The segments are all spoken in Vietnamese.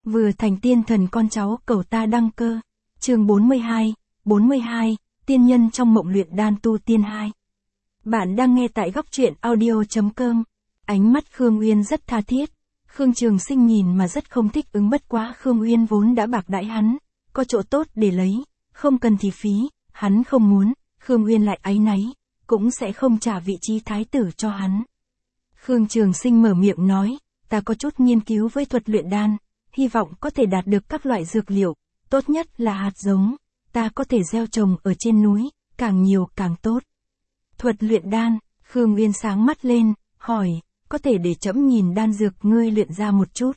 Vừa thành tiên thần con cháu cầu ta đăng cơ. Chương 42, tiên nhân trong mộng luyện đan tu tiên 2. Bạn đang nghe tại góc truyện audio.com. Ánh mắt Khương Uyên rất tha thiết. Khương Trường Sinh nhìn mà rất không thích ứng, bất quá Khương Uyên vốn đã bạc đãi hắn, có chỗ tốt để lấy, không cần thì phí, hắn không muốn, Khương Uyên lại áy náy, cũng sẽ không trả vị trí thái tử cho hắn. Khương Trường Sinh mở miệng nói, ta có chút nghiên cứu với thuật luyện đan, hy vọng có thể đạt được các loại dược liệu, tốt nhất là hạt giống, ta có thể gieo trồng ở trên núi, càng nhiều càng tốt. Thuật luyện đan, Khương Uyên sáng mắt lên, hỏi, có thể để trẫm nhìn đan dược ngươi luyện ra một chút.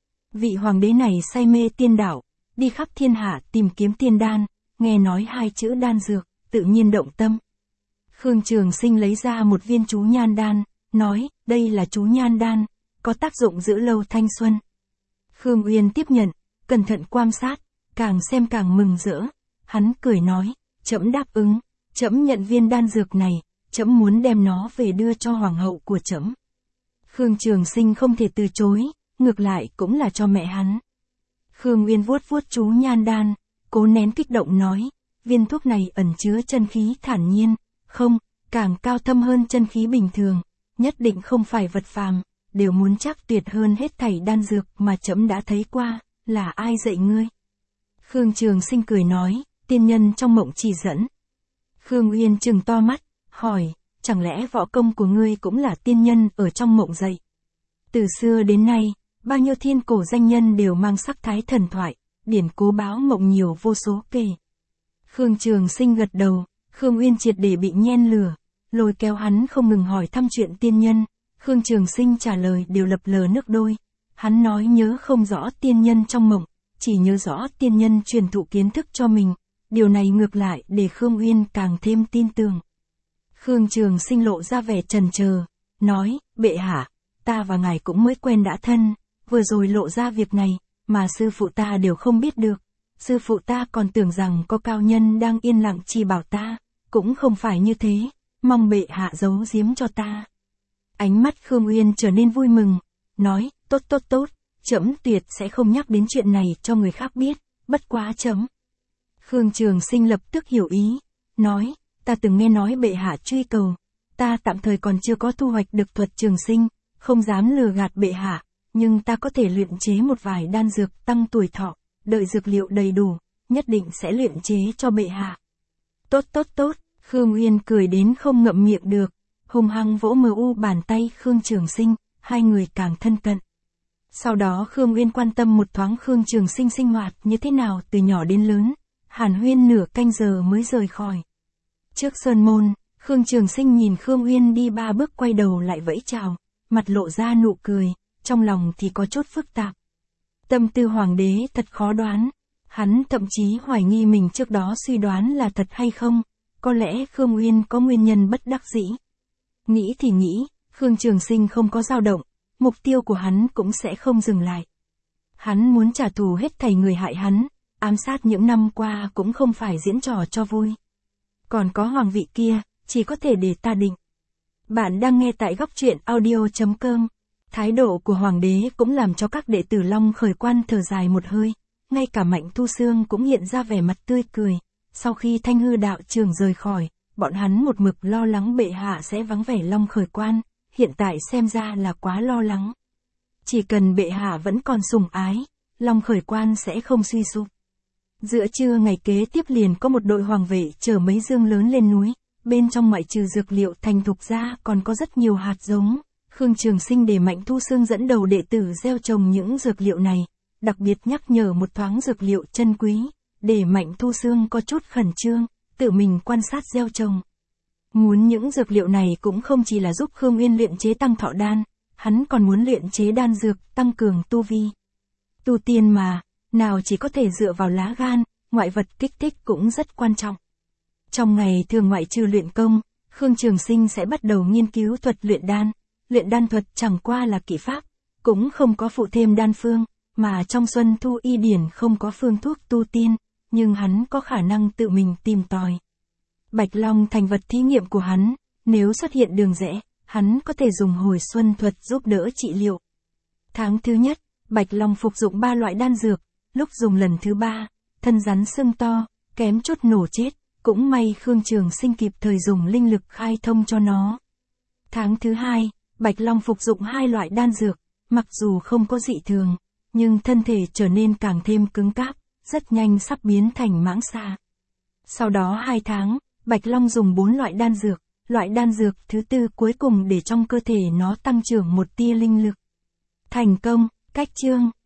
Vị hoàng đế này say mê tiên đạo, đi khắp thiên hạ tìm kiếm tiên đan, nghe nói hai chữ đan dược, tự nhiên động tâm. Khương Trường Sinh lấy ra một viên chú nhan đan, nói, đây là chú nhan đan, có tác dụng giữ lâu thanh xuân. Khương Uyên tiếp nhận, cẩn thận quan sát, càng xem càng mừng rỡ. Hắn cười nói, trẫm đáp ứng, trẫm nhận viên đan dược này, trẫm muốn đem nó về đưa cho hoàng hậu của trẫm. Khương Trường Sinh không thể từ chối, ngược lại cũng là cho mẹ hắn. Khương Uyên vuốt vuốt chú nhan đan, cố nén kích động nói, viên thuốc này ẩn chứa chân khí thản nhiên, không, càng cao thâm hơn chân khí bình thường, nhất định không phải vật phàm, đều muốn chắc tuyệt hơn hết thảy đan dược mà trẫm đã thấy qua, là ai dạy ngươi? Khương Trường Sinh cười nói, tiên nhân trong mộng chỉ dẫn. Khương Uyên trừng to mắt, hỏi, chẳng lẽ võ công của ngươi cũng là tiên nhân ở trong mộng dạy? Từ xưa đến nay, bao nhiêu thiên cổ danh nhân đều mang sắc thái thần thoại, điển cố báo mộng nhiều vô số kể. Khương Trường Sinh gật đầu, Khương Uyên triệt để bị nhen lửa, lôi kéo hắn không ngừng hỏi thăm chuyện tiên nhân. Khương Trường Sinh trả lời đều lập lờ nước đôi. Hắn nói nhớ không rõ tiên nhân trong mộng, chỉ nhớ rõ tiên nhân truyền thụ kiến thức cho mình. Điều này ngược lại để Khương Uyên càng thêm tin tưởng. Khương Trường Sinh lộ ra vẻ chần chờ, nói, bệ hạ, ta và ngài cũng mới quen đã thân, vừa rồi lộ ra việc này, mà sư phụ ta đều không biết được. Sư phụ ta còn tưởng rằng có cao nhân đang yên lặng chỉ bảo ta, cũng không phải như thế, mong bệ hạ giấu giếm cho ta. Ánh mắt Khương Uyên trở nên vui mừng, nói, tốt, trẫm tuyệt sẽ không nhắc đến chuyện này cho người khác biết, bất quá trẫm. Khương Trường Sinh lập tức hiểu ý, nói, ta từng nghe nói bệ hạ truy cầu, ta tạm thời còn chưa có thu hoạch được thuật trường sinh, không dám lừa gạt bệ hạ, nhưng ta có thể luyện chế một vài đan dược tăng tuổi thọ, đợi dược liệu đầy đủ, nhất định sẽ luyện chế cho bệ hạ. Tốt, Khương Uyên cười đến không ngậm miệng được, hung hăng vỗ bàn tay Khương Trường Sinh, hai người càng thân cận. Sau đó Khương Uyên quan tâm một thoáng Khương Trường Sinh sinh hoạt như thế nào từ nhỏ đến lớn, hàn huyên nửa canh giờ mới rời khỏi. Trước sơn môn, Khương Trường Sinh nhìn Khương Uyên đi 3 bước quay đầu lại vẫy chào, mặt lộ ra nụ cười, trong lòng thì có chút phức tạp. Tâm tư hoàng đế thật khó đoán, hắn thậm chí hoài nghi mình trước đó suy đoán là thật hay không, có lẽ Khương Uyên có nguyên nhân bất đắc dĩ. Nghĩ thì nghĩ, Khương Trường Sinh không có dao động, mục tiêu của hắn cũng sẽ không dừng lại. Hắn muốn trả thù hết thảy người hại hắn, ám sát những năm qua cũng không phải diễn trò cho vui. Còn có hoàng vị kia, chỉ có thể để ta định. Bạn đang nghe tại góc truyện audio.com. Thái độ của hoàng đế cũng làm cho các đệ tử Long Khởi Quan thở dài một hơi, ngay cả Mạnh Thu Xương cũng hiện ra vẻ mặt tươi cười. Sau khi Thanh Hư đạo trưởng rời khỏi, bọn hắn một mực lo lắng bệ hạ sẽ vắng vẻ Long Khởi Quan, hiện tại xem ra là quá lo lắng. Chỉ cần bệ hạ vẫn còn sủng ái, Long Khởi Quan sẽ không suy sụp. Giữa trưa ngày kế tiếp liền có một đội hoàng vệ chở mấy dương lớn lên núi, bên trong ngoại trừ dược liệu thành thục ra còn có rất nhiều hạt giống. Khương Trường Sinh để Mạnh Thu Xương dẫn đầu đệ tử gieo trồng những dược liệu này, đặc biệt nhắc nhở một thoáng dược liệu chân quý, để Mạnh Thu Xương có chút khẩn trương, tự mình quan sát gieo trồng. Muốn những dược liệu này cũng không chỉ là giúp Khương Uyên luyện chế tăng thọ đan, hắn còn muốn luyện chế đan dược tăng cường tu vi. Tu tiên mà, nào chỉ có thể dựa vào lá gan, ngoại vật kích thích cũng rất quan trọng. Trong ngày thường ngoại trừ luyện công, Khương Trường Sinh sẽ bắt đầu nghiên cứu thuật luyện đan. Luyện đan thuật chẳng qua là kỹ pháp, cũng không có phụ thêm đan phương, mà trong Xuân Thu Y Điển không có phương thuốc tu tiên, nhưng hắn có khả năng tự mình tìm tòi. Bạch Long thành vật thí nghiệm của hắn, nếu xuất hiện đường rẽ, hắn có thể dùng hồi xuân thuật giúp đỡ trị liệu. Tháng thứ nhất, Bạch Long phục dụng 3 loại đan dược, lúc dùng lần thứ 3, thân rắn sưng to, kém chút nổ chết, cũng may Khương Trường Sinh kịp thời dùng linh lực khai thông cho nó. Tháng thứ 2, Bạch Long phục dụng 2 loại đan dược, mặc dù không có dị thường, nhưng thân thể trở nên càng thêm cứng cáp, rất nhanh sắp biến thành mãng xà. Sau đó 2 tháng, Bạch Long dùng 4 loại đan dược thứ 4 cuối cùng để trong cơ thể nó tăng trưởng một tia linh lực. Thành công, cách chương